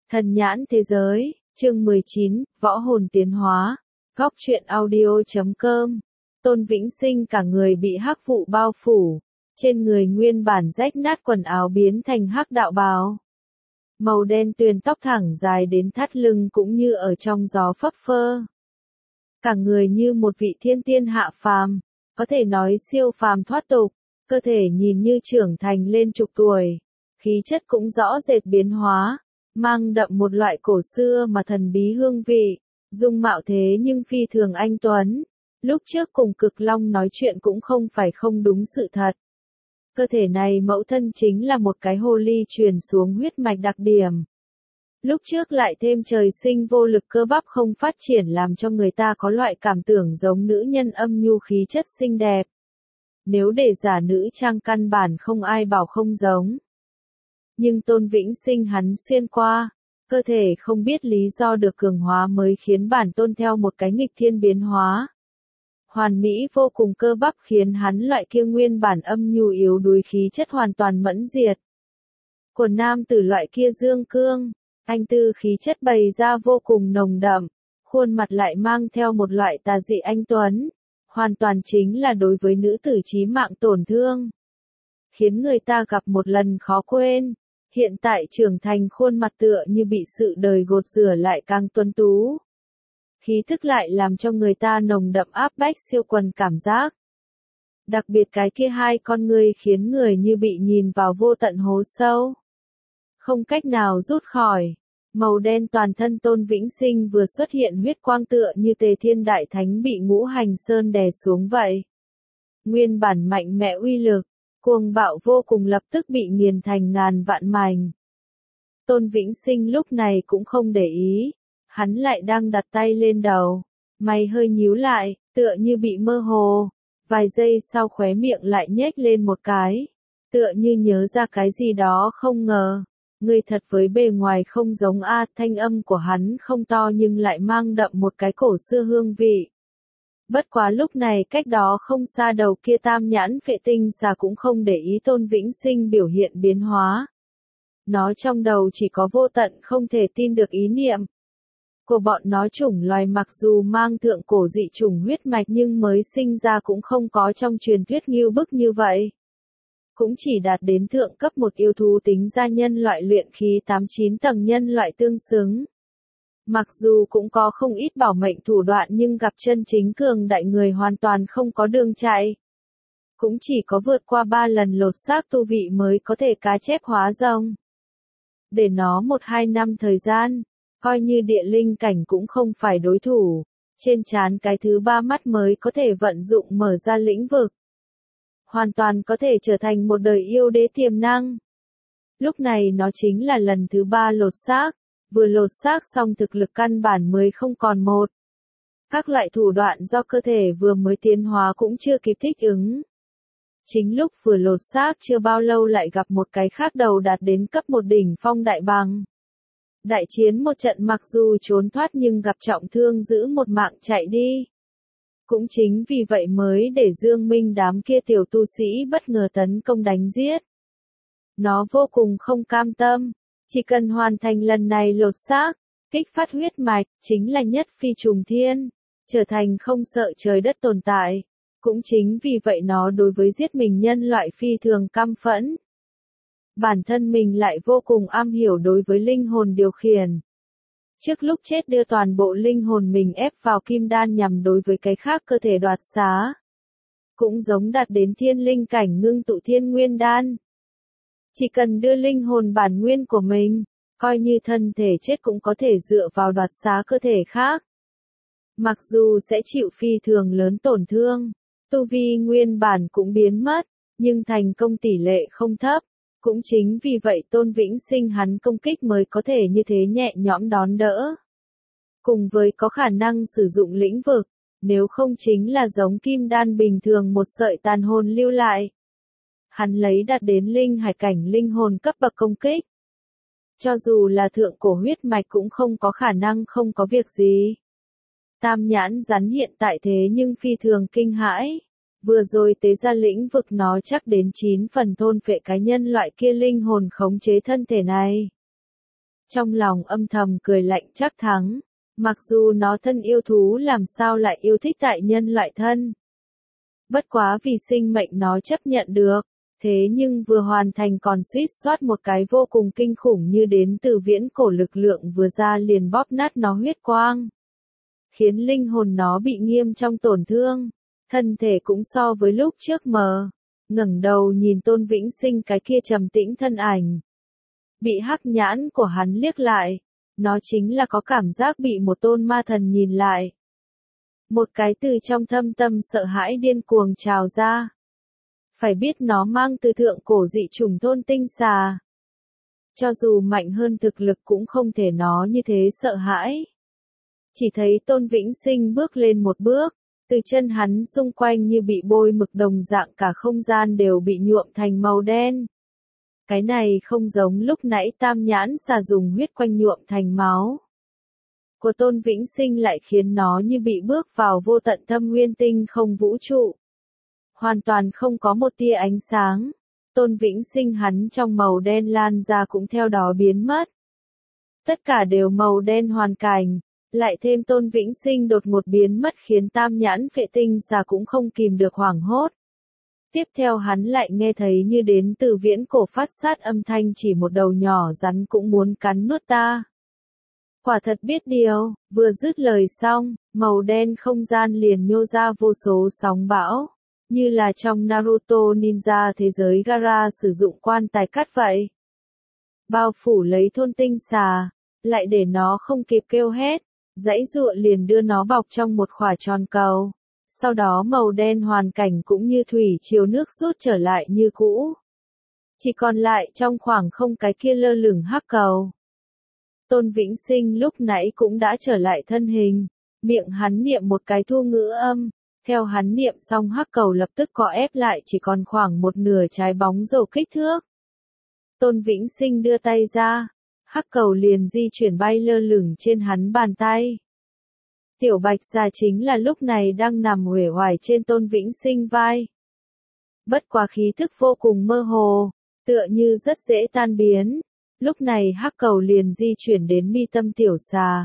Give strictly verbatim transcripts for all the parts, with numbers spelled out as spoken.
Thần nhãn thế giới, chương mười chín, võ hồn tiến hóa. Góc truyện audio chấm com. Tôn Vĩnh Sinh cả người bị hắc vụ bao phủ, trên người nguyên bản rách nát quần áo biến thành hắc đạo bào. Màu đen tuyền tóc thẳng dài đến thắt lưng cũng như ở trong gió phấp phơ. Cả người như một vị thiên tiên hạ phàm, có thể nói siêu phàm thoát tục, cơ thể nhìn như trưởng thành lên chục tuổi, khí chất cũng rõ rệt biến hóa, mang đậm một loại cổ xưa mà thần bí hương vị, dung mạo thế nhưng phi thường anh tuấn. Lúc trước cùng Cực Long nói chuyện cũng không phải không đúng sự thật. Cơ thể này mẫu thân chính là một cái hồ ly truyền xuống huyết mạch đặc điểm. Lúc trước lại thêm trời sinh vô lực cơ bắp không phát triển làm cho người ta có loại cảm tưởng giống nữ nhân âm nhu khí chất xinh đẹp. Nếu để giả nữ trang căn bản không ai bảo không giống. Nhưng Tôn Vĩnh Sinh hắn xuyên qua, cơ thể không biết lý do được cường hóa mới khiến bản tôn theo một cái nghịch thiên biến hóa. Hoàn mỹ vô cùng cơ bắp khiến hắn loại kia nguyên bản âm nhu yếu đuối khí chất hoàn toàn mẫn diệt. Của nam tử loại kia dương cương, anh tư khí chất bày ra vô cùng nồng đậm, khuôn mặt lại mang theo một loại tà dị anh tuấn, hoàn toàn chính là đối với nữ tử chí mạng tổn thương. Khiến người ta gặp một lần khó quên, hiện tại trưởng thành khuôn mặt tựa như bị sự đời gột rửa lại càng tuấn tú. Khí thức lại làm cho người ta nồng đậm áp bách siêu quần cảm giác. Đặc biệt cái kia hai con ngươi khiến người như bị nhìn vào vô tận hố sâu. Không cách nào rút khỏi. Màu đen toàn thân Tôn Vĩnh Sinh vừa xuất hiện huyết quang tựa như Tề Thiên Đại Thánh bị ngũ hành sơn đè xuống vậy. Nguyên bản mạnh mẽ uy lực, cuồng bạo vô cùng lập tức bị nghiền thành ngàn vạn mảnh. Tôn Vĩnh Sinh lúc này cũng không để ý. Hắn lại đang đặt tay lên đầu, mày hơi nhíu lại, tựa như bị mơ hồ, vài giây sau khóe miệng lại nhếch lên một cái, tựa như nhớ ra cái gì đó không ngờ, người thật với bề ngoài không giống a, thanh âm của hắn không to nhưng lại mang đậm một cái cổ xưa hương vị. Bất quá lúc này cách đó không xa đầu kia tam nhãn phệ tinh xà cũng không để ý Tôn Vĩnh Sinh biểu hiện biến hóa. Nó trong đầu chỉ có vô tận không thể tin được ý niệm. Của bọn nó chủng loài mặc dù mang thượng cổ dị chủng huyết mạch nhưng mới sinh ra cũng không có trong truyền thuyết nghiêu bức như vậy. Cũng chỉ đạt đến thượng cấp một yêu thú tính ra nhân loại luyện khí tám chín tầng nhân loại tương xứng. Mặc dù cũng có không ít bảo mệnh thủ đoạn nhưng gặp chân chính cường đại người hoàn toàn không có đường chạy. Cũng chỉ có vượt qua ba lần lột xác tu vị mới có thể cá chép hóa rồng. Để nó một hai năm thời gian. Coi như địa linh cảnh cũng không phải đối thủ, trên trán cái thứ ba mắt mới có thể vận dụng mở ra lĩnh vực. Hoàn toàn có thể trở thành một đời yêu đế tiềm năng. Lúc này nó chính là lần thứ ba lột xác, vừa lột xác xong thực lực căn bản mới không còn một. Các loại thủ đoạn do cơ thể vừa mới tiến hóa cũng chưa kịp thích ứng. Chính lúc vừa lột xác chưa bao lâu lại gặp một cái khác đầu đạt đến cấp một đỉnh phong đại bằng. Đại chiến một trận mặc dù trốn thoát nhưng gặp trọng thương giữ một mạng chạy đi. Cũng chính vì vậy mới để Dương Minh đám kia tiểu tu sĩ bất ngờ tấn công đánh giết. Nó vô cùng không cam tâm, chỉ cần hoàn thành lần này lột xác, kích phát huyết mạch, chính là nhất phi trùng thiên, trở thành không sợ trời đất tồn tại. Cũng chính vì vậy nó đối với giết mình nhân loại phi thường căm phẫn. Bản thân mình lại vô cùng am hiểu đối với linh hồn điều khiển. Trước lúc chết đưa toàn bộ linh hồn mình ép vào kim đan nhằm đối với cái khác cơ thể đoạt xá. Cũng giống đạt đến thiên linh cảnh ngưng tụ thiên nguyên đan. Chỉ cần đưa linh hồn bản nguyên của mình, coi như thân thể chết cũng có thể dựa vào đoạt xá cơ thể khác. Mặc dù sẽ chịu phi thường lớn tổn thương, tu vi nguyên bản cũng biến mất, nhưng thành công tỷ lệ không thấp. Cũng chính vì vậy Tôn Vĩnh Sinh hắn công kích mới có thể như thế nhẹ nhõm đón đỡ. Cùng với có khả năng sử dụng lĩnh vực, nếu không chính là giống kim đan bình thường một sợi tàn hồn lưu lại. Hắn lấy đạt đến linh hải cảnh linh hồn cấp bậc công kích. Cho dù là thượng cổ huyết mạch cũng không có khả năng không có việc gì. Tam nhãn rắn hiện tại thế nhưng phi thường kinh hãi. Vừa rồi tế ra lĩnh vực nó chắc đến chín phần thôn phệ cái nhân loại kia linh hồn khống chế thân thể này. trong lòng âm thầm cười lạnh chắc thắng, mặc dù nó thân yêu thú làm sao lại yêu thích tại nhân loại thân. Bất quá vì sinh mệnh nó chấp nhận được, thế nhưng vừa hoàn thành còn suýt soát một cái vô cùng kinh khủng như đến từ viễn cổ lực lượng vừa ra liền bóp nát nó huyết quang. Khiến linh hồn nó bị nghiêm trong tổn thương, thân thể cũng so với lúc trước mờ, ngẩng đầu nhìn Tôn Vĩnh Sinh cái kia trầm tĩnh thân ảnh. Bị hắc nhãn của hắn liếc lại, nó chính là có cảm giác bị một tôn ma thần nhìn lại. Một cái từ trong thâm tâm sợ hãi điên cuồng trào ra. Phải biết nó mang từ thượng cổ dị chủng thôn tinh xà. Cho dù mạnh hơn thực lực cũng không thể nó như thế sợ hãi. Chỉ thấy Tôn Vĩnh Sinh bước lên một bước, từ chân hắn xung quanh như bị bôi mực đồng dạng cả không gian đều bị nhuộm thành màu đen. Cái này không giống lúc nãy tam nhãn xà dùng huyết quanh nhuộm thành máu. Của Tôn Vĩnh Sinh lại khiến nó như bị bước vào vô tận thâm nguyên tinh không vũ trụ. Hoàn toàn không có một tia ánh sáng. Tôn Vĩnh Sinh hắn trong màu đen lan ra cũng theo đó biến mất. Tất cả đều màu đen hoàn cảnh, lại thêm Tôn Vĩnh Sinh đột ngột biến mất khiến tam nhãn phệ tinh xà cũng không kìm được hoảng hốt. Tiếp theo hắn lại nghe thấy như đến từ viễn cổ phát sát âm thanh chỉ một đầu nhỏ rắn cũng muốn cắn nuốt ta. Quả thật biết điều, vừa dứt lời xong, màu đen không gian liền nhô ra vô số sóng bão, như là trong Naruto ninja thế giới Gaara sử dụng quan tài cắt vậy. Bao phủ lấy thôn tinh xà, lại để nó không kịp kêu hét, dãy dụa liền đưa nó bọc trong một khỏa tròn cầu. Sau đó màu đen hoàn cảnh cũng như thủy chiều nước rút trở lại như cũ. Chỉ còn lại trong khoảng không cái kia lơ lửng hắc cầu. Tôn Vĩnh Sinh lúc nãy cũng đã trở lại thân hình, miệng hắn niệm một cái thu ngữ âm, theo hắn niệm xong hắc cầu lập tức co ép lại chỉ còn khoảng một nửa trái bóng rổ kích thước. Tôn Vĩnh Sinh đưa tay ra, hắc cầu liền di chuyển bay lơ lửng trên hắn bàn tay. Tiểu Bạch Xà chính là lúc này đang nằm uể oải trên Tôn Vĩnh Sinh vai. Bất quá khí thức vô cùng mơ hồ, tựa như rất dễ tan biến. Lúc này hắc cầu liền di chuyển đến mi tâm tiểu xà.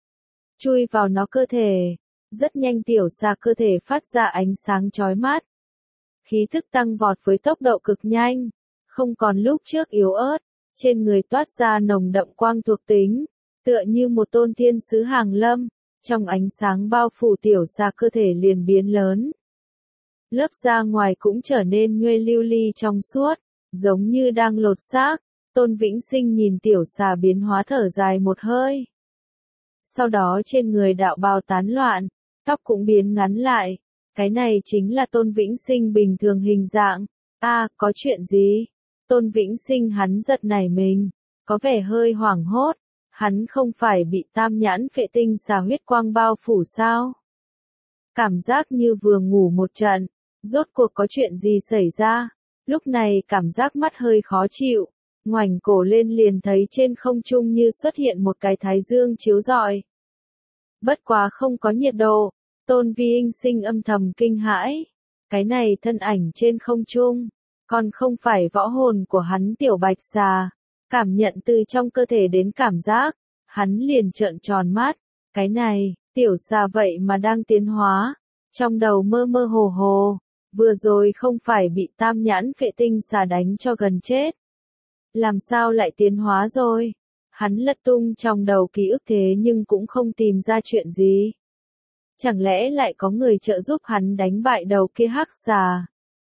Chui vào nó cơ thể. Rất nhanh tiểu xà cơ thể phát ra ánh sáng chói mắt. Khí thức tăng vọt với tốc độ cực nhanh. Không còn lúc trước yếu ớt. Trên người toát ra nồng đậm quang thuộc tính. Tựa như một tôn thiên sứ hàng lâm. Trong ánh sáng bao phủ tiểu xà cơ thể liền biến lớn. Lớp da ngoài cũng trở nên nhuê lưu ly trong suốt. Giống như đang lột xác. Tôn Vĩnh Sinh nhìn tiểu xà biến hóa thở dài một hơi. Sau đó trên người đạo bào tán loạn, tóc cũng biến ngắn lại. Cái này chính là Tôn Vĩnh Sinh bình thường hình dạng. A, à, có chuyện gì? Tôn Vĩnh Sinh hắn giật nảy mình, có vẻ hơi hoảng hốt. Hắn không phải bị tam nhãn phệ tinh xà huyết quang bao phủ sao? Cảm giác như vừa ngủ một trận, rốt cuộc có chuyện gì xảy ra? Lúc này cảm giác mắt hơi khó chịu. Ngoảnh cổ lên liền thấy trên không trung như xuất hiện một cái thái dương chiếu rọi. Bất quá không có nhiệt độ, Tôn Vĩnh Sinh âm thầm kinh hãi. Cái này thân ảnh trên không trung, còn không phải võ hồn của hắn Tiểu Bạch Xà. Cảm nhận từ trong cơ thể đến cảm giác, hắn liền trợn tròn mắt. Cái này, tiểu xà vậy mà đang tiến hóa. Trong đầu mơ mơ hồ hồ, vừa rồi không phải bị tam nhãn phệ tinh xà đánh cho gần chết. Làm sao lại tiến hóa rồi? Hắn lật tung trong đầu ký ức thế nhưng cũng không tìm ra chuyện gì. Chẳng lẽ lại có người trợ giúp hắn đánh bại đầu kia hắc xà?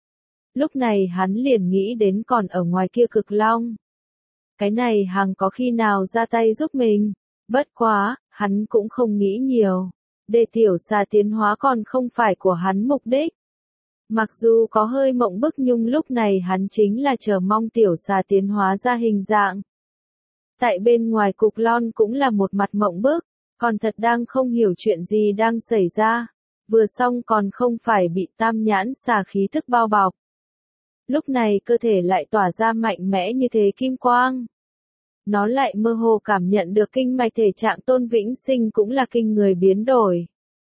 Lúc này hắn liền nghĩ đến còn ở ngoài kia cực long. Cái này hằng có khi nào ra tay giúp mình? Bất quá, hắn cũng không nghĩ nhiều. Để tiểu xà tiến hóa còn không phải của hắn mục đích. Mặc dù có hơi mộng bức nhưng lúc này hắn chính là chờ mong tiểu xà tiến hóa ra hình dạng. Tại bên ngoài cục lon cũng là một mặt mộng bức, còn thật đang không hiểu chuyện gì đang xảy ra. Vừa xong còn không phải bị tam nhãn xà khí thức bao bọc. Lúc này cơ thể lại tỏa ra mạnh mẽ như thế kim quang. Nó lại mơ hồ cảm nhận được kinh mạch thể trạng Tôn Vĩnh Sinh cũng là kinh người biến đổi.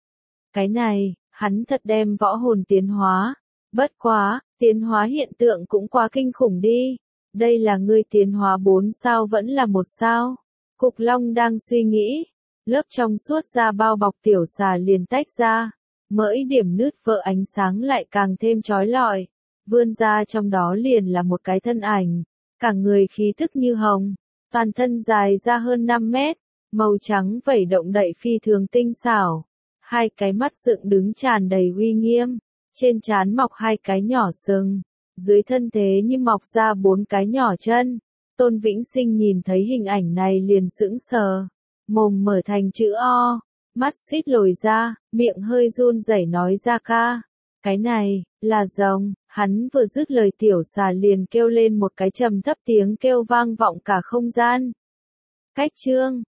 Cái này, hắn thật đem võ hồn tiến hóa. Bất quá, tiến hóa hiện tượng cũng quá kinh khủng đi. Đây là ngươi tiến hóa bốn sao vẫn là một sao. Cục Long đang suy nghĩ, lớp trong suốt da bao bọc tiểu xà liền tách ra, mỗi điểm nứt vỡ ánh sáng lại càng thêm chói lọi, vươn ra trong đó liền là một cái thân ảnh, cả người khí thức như hồng, toàn thân dài ra hơn năm mét, màu trắng vẩy động đậy phi thường tinh xảo, hai cái mắt dựng đứng tràn đầy uy nghiêm, trên trán mọc hai cái nhỏ sừng, dưới thân thế như mọc ra bốn cái nhỏ chân. Tôn Vĩnh Sinh nhìn thấy hình ảnh này liền sững sờ, mồm mở thành chữ O, mắt suýt lồi ra, miệng hơi run rẩy nói ra ca. Cái này, là rồng, hắn vừa dứt lời tiểu xà liền kêu lên một cái trầm thấp tiếng kêu vang vọng cả không gian. Cách chương